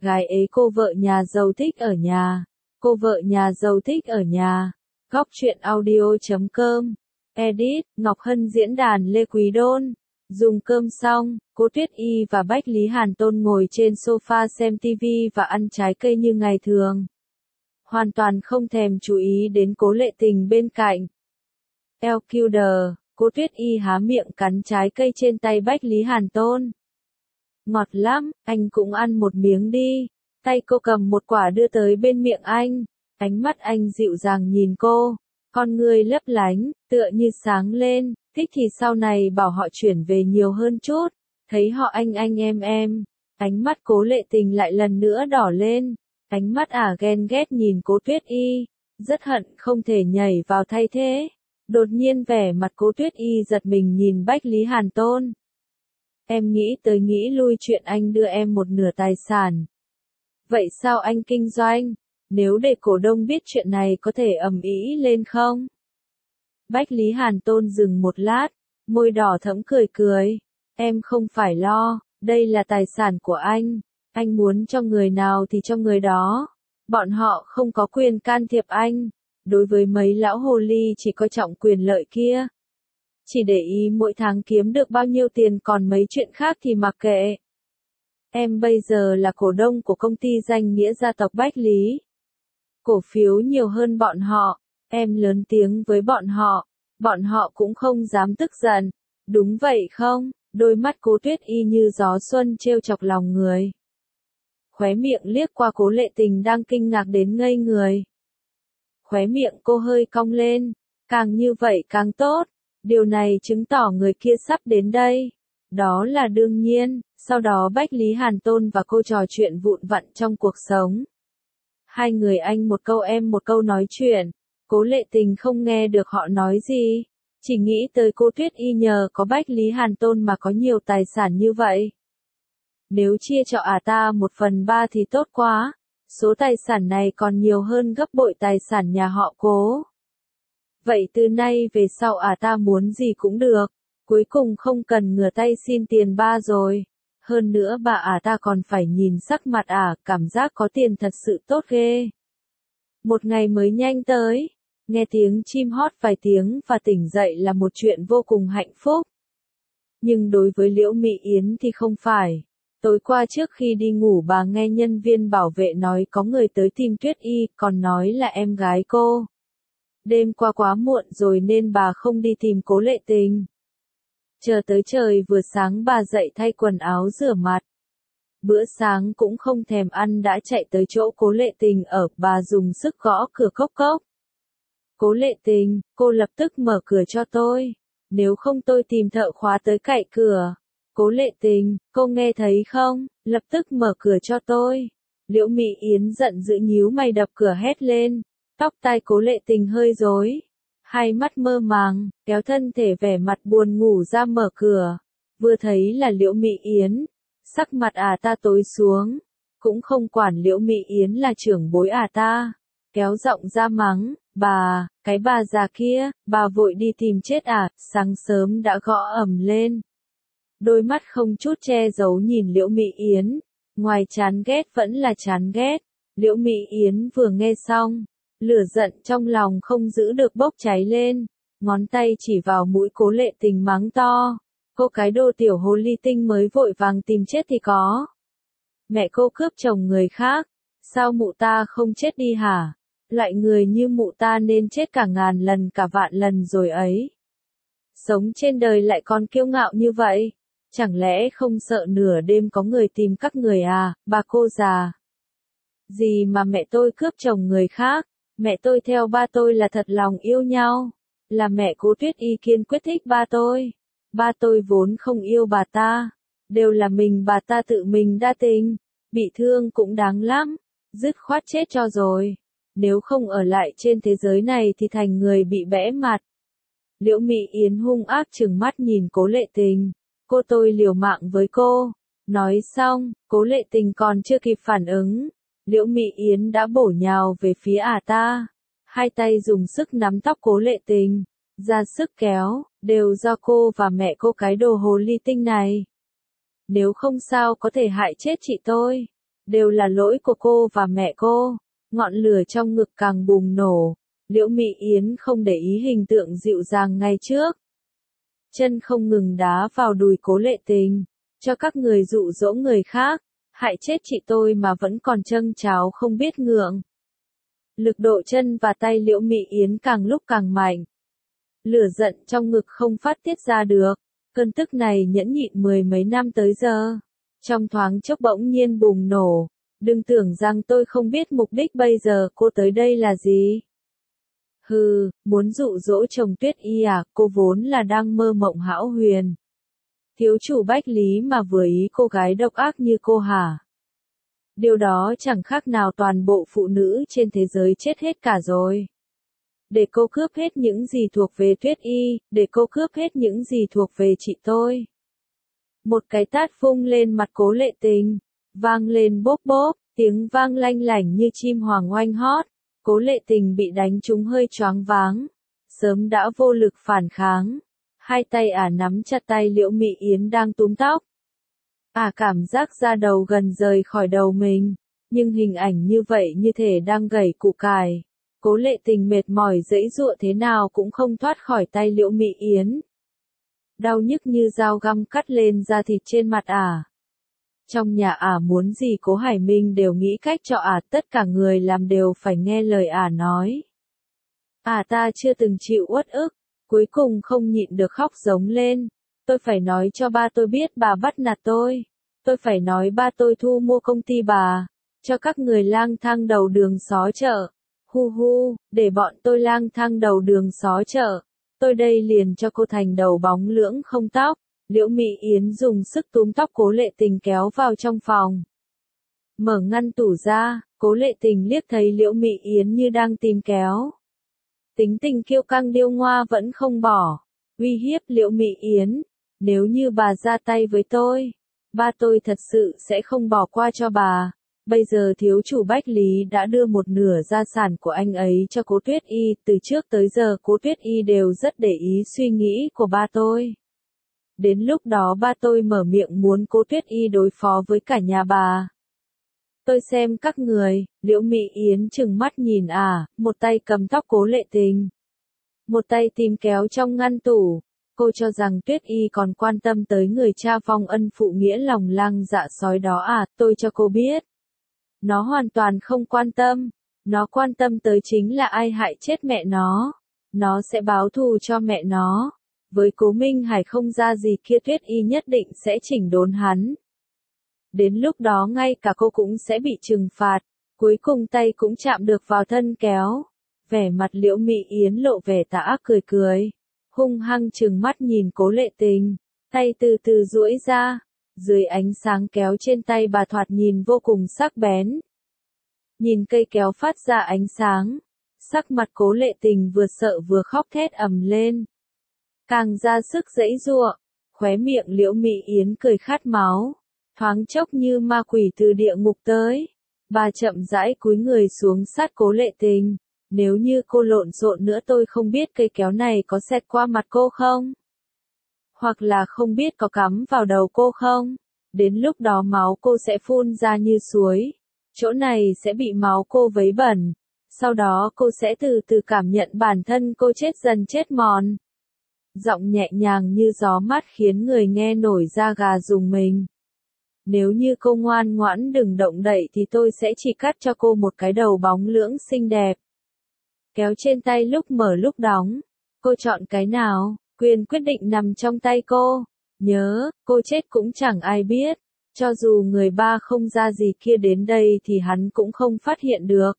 Gái ế cô vợ nhà giàu thích ở nhà. Cô vợ nhà giàu thích ở nhà. Góc truyện audio.com. Edit, Ngọc Hân diễn đàn Lê Quý Đôn. Dùng cơm xong, Cố Tuyết Y và Bách Lý Hàn Tôn ngồi trên sofa xem TV và ăn trái cây như ngày thường. Hoàn toàn không thèm chú ý đến Cố Lệ Tình bên cạnh. LQD, Cố Tuyết Y há miệng cắn trái cây trên tay Bách Lý Hàn Tôn. Ngọt lắm, anh cũng ăn một miếng đi. Tay cô cầm một quả đưa tới bên miệng anh. Ánh mắt anh dịu dàng nhìn cô. Con ngươi lấp lánh, tựa như sáng lên. Thích thì sau này bảo họ chuyển về nhiều hơn chút. Thấy họ anh em. Ánh mắt Cố Lệ Tình lại lần nữa đỏ lên. Ánh mắt ghen ghét nhìn Cố Tuyết Y. Rất hận không thể nhảy vào thay thế. Đột nhiên vẻ mặt Cố Tuyết Y giật mình nhìn Bách Lý Hàn Tôn. Em nghĩ tới nghĩ lui chuyện anh đưa em một nửa tài sản. Vậy sao anh kinh doanh? Nếu để cổ đông biết chuyện này có thể ầm ĩ lên không? Bách Lý Hàn Tôn dừng một lát, môi đỏ thẫm cười. Em không phải lo, đây là tài sản của anh. Anh muốn cho người nào thì cho người đó. Bọn họ không có quyền can thiệp anh. Đối với mấy lão hồ ly chỉ coi trọng quyền lợi kia. Chỉ để ý mỗi tháng kiếm được bao nhiêu tiền, còn mấy chuyện khác thì mặc kệ. Em bây giờ là cổ đông của công ty danh nghĩa gia tộc Bách Lý. Cổ phiếu nhiều hơn bọn họ, em lớn tiếng với bọn họ cũng không dám tức giận. Đúng vậy không? Đôi mắt Cố Tuyết Y như gió xuân trêu chọc lòng người. Khóe miệng liếc qua Cố Lệ Tình đang kinh ngạc đến ngây người. Khóe miệng cô hơi cong lên, càng như vậy càng tốt. Điều này chứng tỏ người kia sắp đến đây. Đó là đương nhiên. Sau đó Bách Lý Hàn Tôn và cô trò chuyện vụn vặt trong cuộc sống. Hai người anh một câu em một câu nói chuyện. Cố Lệ Tình không nghe được họ nói gì. Chỉ nghĩ tới cô Tuyết Y nhờ có Bách Lý Hàn Tôn mà có nhiều tài sản như vậy. Nếu chia cho ta 1/3 thì tốt quá. Số tài sản này còn nhiều hơn gấp bội tài sản nhà họ Cố. Vậy từ nay về sau ta muốn gì cũng được. Cuối cùng không cần ngửa tay xin tiền ba rồi. Hơn nữa ta còn phải nhìn sắc mặt cảm giác có tiền thật sự tốt ghê. Một ngày mới nhanh tới. Nghe tiếng chim hót vài tiếng và tỉnh dậy là một chuyện vô cùng hạnh phúc. Nhưng đối với Liễu Mị Yến thì không phải. Tối qua trước khi đi ngủ bà nghe nhân viên bảo vệ nói có người tới tìm Tuyết Y, còn nói là em gái cô. Đêm qua quá muộn rồi nên bà không đi tìm Cố Lệ Tình. Chờ tới trời vừa sáng bà dậy thay quần áo rửa mặt. Bữa sáng cũng không thèm ăn đã chạy tới chỗ Cố Lệ Tình ở, bà dùng sức gõ cửa cốc cốc. Cố Lệ Tình, cô lập tức mở cửa cho tôi. Nếu không tôi tìm thợ khóa tới cạy cửa. Cố Lệ Tình, cô nghe thấy không? Lập tức mở cửa cho tôi. Liễu Mị Yến giận dữ nhíu mày đập cửa hét lên. Tóc tai Cố Lệ Tình hơi rối. Hai mắt mơ màng, kéo thân thể vẻ mặt buồn ngủ ra mở cửa. Vừa thấy là Liễu Mị Yến. Sắc mặt ta tối xuống. Cũng không quản Liễu Mị Yến là trưởng bối ta. Kéo giọng ra mắng, bà, cái bà già kia, bà vội đi tìm chết sáng sớm đã gõ ầm lên. Đôi mắt không chút che giấu nhìn Liễu Mị Yến. Ngoài chán ghét vẫn là chán ghét. Liễu Mị Yến vừa nghe xong. Lửa giận trong lòng không giữ được bốc cháy lên. Ngón tay chỉ vào mũi Cố Lệ Tình mắng to. Cô cái đồ tiểu hồ ly tinh mới vội vàng tìm chết thì có. Mẹ cô cướp chồng người khác. Sao mụ ta không chết đi hả? Loại người như mụ ta nên chết cả ngàn lần cả vạn lần rồi ấy. Sống trên đời lại còn kiêu ngạo như vậy. Chẳng lẽ không sợ nửa đêm có người tìm các người bà cô già. Gì mà mẹ tôi cướp chồng người khác. Mẹ tôi theo ba tôi là thật lòng yêu nhau. Là mẹ Cố Tuyết Y kiên quyết thích ba tôi. Ba tôi vốn không yêu bà ta. Đều là bà ta tự mình đa tình. Bị thương cũng đáng lắm. Dứt khoát chết cho rồi. Nếu không ở lại trên thế giới này thì thành người bị bẽ mặt. Liễu Mị Yến hung ác trừng mắt nhìn Cố Lệ Tình. Cô tôi liều mạng với cô. Nói xong, Cố Lệ Tình còn chưa kịp phản ứng. Liễu Mị Yến đã bổ nhào về phía ta. Hai tay dùng sức nắm tóc Cố Lệ Tình. Ra sức kéo, đều do cô và mẹ cô cái đồ hồ ly tinh này. Nếu không sao có thể hại chết chị tôi. Đều là lỗi của cô và mẹ cô. Ngọn lửa trong ngực càng bùng nổ. Liễu Mị Yến không để ý hình tượng dịu dàng ngày trước. Chân không ngừng đá vào đùi Cố Lệ Tình. Cho các người dụ dỗ người khác. Hại chết chị tôi mà vẫn còn châng cháo không biết ngượng. Lực độ chân và tay Liễu Mị Yến càng lúc càng mạnh. Lửa giận trong ngực không phát tiết ra được. Cơn tức này nhẫn nhịn mười mấy năm tới giờ. Trong thoáng chốc bỗng nhiên bùng nổ. Đừng tưởng rằng tôi không biết mục đích bây giờ cô tới đây là gì. Hừ, muốn dụ dỗ chồng Tuyết Y à, cô vốn là đang mơ mộng hão huyền. Thiếu chủ Bách Lý mà vừa ý cô gái độc ác như cô hả? Điều đó chẳng khác nào toàn bộ phụ nữ trên thế giới chết hết cả rồi. Để cô cướp hết những gì thuộc về Tuyết Y, để cô cướp hết những gì thuộc về chị tôi. Một cái tát vung lên mặt Cố Lệ Tình, vang lên bốp bốp, tiếng vang lanh lảnh như chim hoàng oanh hót. Cố Lệ Tình bị đánh trúng hơi choáng váng, sớm đã vô lực phản kháng. Hai tay nắm chặt tay Liễu Mị Yến đang túm tóc. Cảm giác da đầu gần rời khỏi đầu mình, nhưng hình ảnh như vậy như thể đang gẩy củ cải. Cố Lệ Tình mệt mỏi giãy giụa thế nào cũng không thoát khỏi tay Liễu Mị Yến. Đau nhức như dao găm cắt lên da thịt trên mặt Trong nhà muốn gì Cố Hải Minh đều nghĩ cách cho tất cả người làm đều phải nghe lời nói. Ta chưa từng chịu uất ức, cuối cùng không nhịn được khóc giống lên. Tôi phải nói cho ba tôi biết bà bắt nạt tôi. Tôi phải nói ba tôi thu mua công ty bà, cho các người lang thang đầu đường xó chợ. Hu hu, để bọn tôi lang thang đầu đường xó chợ. Tôi đây liền cho cô thành đầu bóng lưỡng không tóc. Liễu Mị Yến dùng sức túm tóc Cố Lệ Tình kéo vào trong phòng. Mở ngăn tủ ra, Cố Lệ Tình liếc thấy Liễu Mị Yến như đang tìm kéo. Tính tình kiêu căng điêu ngoa vẫn không bỏ. Uy hiếp Liễu Mị Yến. Nếu như bà ra tay với tôi, ba tôi thật sự sẽ không bỏ qua cho bà. Bây giờ thiếu chủ Bách Lý đã đưa một nửa gia sản của anh ấy cho Cố Tuyết Y. Từ trước tới giờ Cố Tuyết Y đều rất để ý suy nghĩ của ba tôi. Đến lúc đó ba tôi mở miệng muốn Cố Tuyết Y đối phó với cả nhà bà. Tôi xem các người, Liễu Mị Yến trừng mắt nhìn một tay cầm tóc Cố Lệ Tình. Một tay tìm kéo trong ngăn tủ. Cô cho rằng Tuyết Y còn quan tâm tới người cha vong ân phụ nghĩa lòng lang dạ sói đó tôi cho cô biết. Nó hoàn toàn không quan tâm. Nó quan tâm tới chính là ai hại chết mẹ nó. Nó sẽ báo thù cho mẹ nó. Với Cố Minh Hải không ra gì kia Tuyết Y nhất định sẽ chỉnh đốn hắn. Đến lúc đó ngay cả cô cũng sẽ bị trừng phạt. Cuối cùng tay cũng chạm được vào thân kéo. Vẻ mặt Liễu Mị Yến lộ vẻ tà ác cười cười. Hung hăng trừng mắt nhìn Cố Lệ Tình. Tay từ từ duỗi ra. Dưới ánh sáng kéo trên tay bà thoạt nhìn vô cùng sắc bén. Nhìn cây kéo phát ra ánh sáng. Sắc mặt Cố Lệ Tình vừa sợ vừa khóc thét ầm lên. Càng ra sức giãy giụa. Khóe miệng Liễu Mị Yến cười khát máu. Thoáng chốc như ma quỷ từ địa ngục tới. Bà chậm rãi cúi người xuống sát Cố Lệ Tình. Nếu như cô lộn xộn nữa tôi không biết cây kéo này có xẹt qua mặt cô không? Hoặc là không biết có cắm vào đầu cô không? Đến lúc đó máu cô sẽ phun ra như suối. Chỗ này sẽ bị máu cô vấy bẩn. Sau đó cô sẽ từ từ cảm nhận bản thân cô chết dần chết mòn. Giọng nhẹ nhàng như gió mát khiến người nghe nổi da gà rùng mình. Nếu như cô ngoan ngoãn đừng động đậy thì tôi sẽ chỉ cắt cho cô một cái đầu bóng lưỡng xinh đẹp. Kéo trên tay lúc mở lúc đóng. Cô chọn cái nào? Quyền quyết định nằm trong tay cô. Nhớ, cô chết cũng chẳng ai biết. Cho dù người ba không ra gì kia đến đây thì hắn cũng không phát hiện được.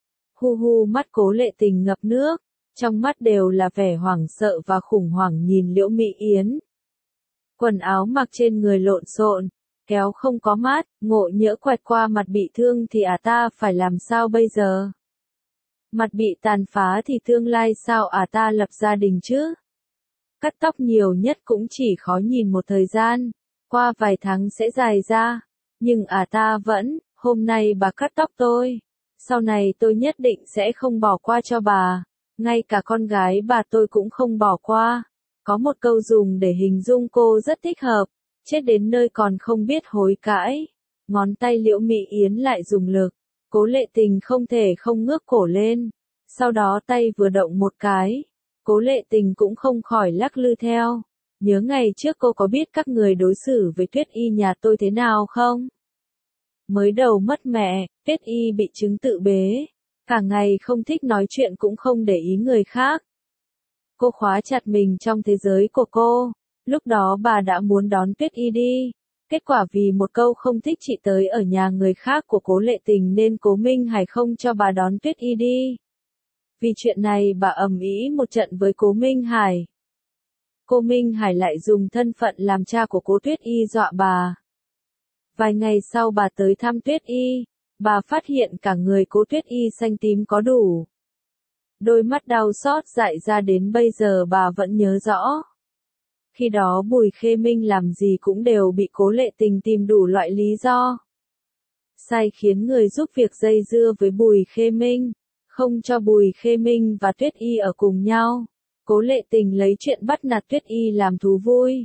Hu hu, mắt Cố Lệ Tình ngập nước. Trong mắt đều là vẻ hoảng sợ và khủng hoảng nhìn Liễu Mị Yến. Quần áo mặc trên người lộn xộn. Kéo không có mát, ngộ nhỡ quẹt qua mặt bị thương thì ta phải làm sao bây giờ? Mặt bị tàn phá thì tương lai sao ta lập gia đình chứ? Cắt tóc nhiều nhất cũng chỉ khó nhìn một thời gian, qua vài tháng sẽ dài ra. Nhưng ta vẫn, hôm nay bà cắt tóc tôi, sau này tôi nhất định sẽ không bỏ qua cho bà, ngay cả con gái bà tôi cũng không bỏ qua. Có một câu dùng để hình dung cô rất thích hợp, chết đến nơi còn không biết hối cãi. ngón tay Liễu Mỹ Yến lại dùng lực, Cố Lệ Tình không thể không ngước cổ lên, sau đó tay vừa động một cái, Cố Lệ Tình cũng không khỏi lắc lư theo. Nhớ ngày trước cô có biết các người đối xử với Tuyết Y nhà tôi thế nào không? Mới đầu mất mẹ, Tuyết Y bị chứng tự bế, cả ngày không thích nói chuyện cũng không để ý người khác. Cô khóa chặt mình trong thế giới của cô, lúc đó bà đã muốn đón Tuyết Y đi. Kết quả vì một câu không thích chị tới ở nhà người khác của Cố Lệ Tình nên Cố Minh Hải không cho bà đón Tuyết Y đi. Vì chuyện này bà ầm ĩ một trận với Cố Minh Hải. Cố Minh Hải lại dùng thân phận làm cha của Cố Tuyết Y dọa bà. Vài ngày sau bà tới thăm Tuyết Y, bà phát hiện cả người Cố Tuyết Y xanh tím có đủ. Đôi mắt đau xót dại ra đến bây giờ bà vẫn nhớ rõ. Khi đó Bùi Khê Minh làm gì cũng đều bị Cố Lệ Tình tìm đủ loại lý do. Sai khiến người giúp việc dây dưa với Bùi Khê Minh, không cho Bùi Khê Minh và Tuyết Y ở cùng nhau. Cố Lệ Tình lấy chuyện bắt nạt Tuyết Y làm thú vui.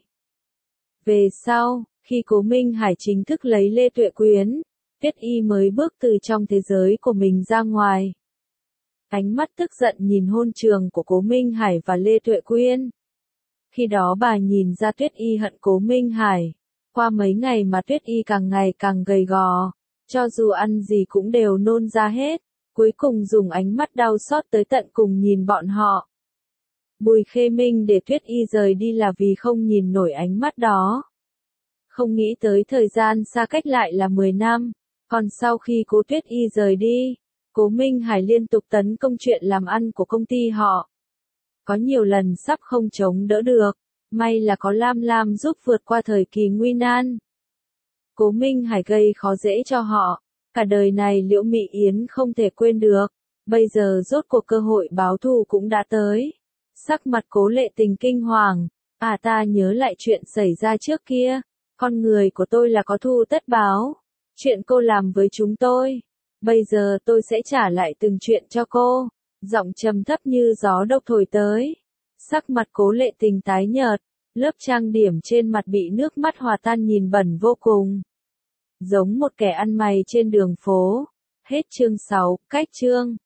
Về sau, khi Cố Minh Hải chính thức lấy Lê Tuệ Quyến, Tuyết Y mới bước từ trong thế giới của mình ra ngoài. Ánh mắt tức giận nhìn hôn trường của Cố Minh Hải và Lê Tuệ Quyên. Khi đó bà nhìn ra Tuyết Y hận Cố Minh Hải. Qua mấy ngày mà Tuyết Y càng ngày càng gầy gò, cho dù ăn gì cũng đều nôn ra hết, cuối cùng dùng ánh mắt đau xót tới tận cùng nhìn bọn họ. Bùi Khê Minh để Tuyết Y rời đi là vì không nhìn nổi ánh mắt đó. Không nghĩ tới thời gian xa cách lại là 10 năm, còn sau khi Cố Tuyết Y rời đi, Cố Minh Hải liên tục tấn công chuyện làm ăn của công ty họ. Có nhiều lần sắp không chống đỡ được, may là có Lam Lam giúp vượt qua thời kỳ nguy nan. Cố Minh Hải gây khó dễ cho họ, cả đời này Liễu Mỹ Yến không thể quên được, bây giờ rốt cuộc cơ hội báo thù cũng đã tới. Sắc mặt Cố Lệ Tình kinh hoàng, ta nhớ lại chuyện xảy ra trước kia, con người của tôi là có thù tất báo, chuyện cô làm với chúng tôi, bây giờ tôi sẽ trả lại từng chuyện cho cô. Giọng trầm thấp như gió độc thổi tới. Sắc mặt Cố Lệ Tình tái nhợt, lớp trang điểm trên mặt bị nước mắt hòa tan nhìn bẩn vô cùng. Giống một kẻ ăn mày trên đường phố. Hết chương 6, cách chương.